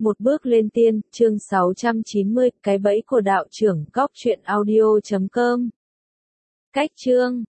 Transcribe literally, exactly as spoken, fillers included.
Một bước lên tiên, chương sáu trăm chín mươi, cái bẫy của đạo trưởng, góc truyện audio chấm com. Cách chương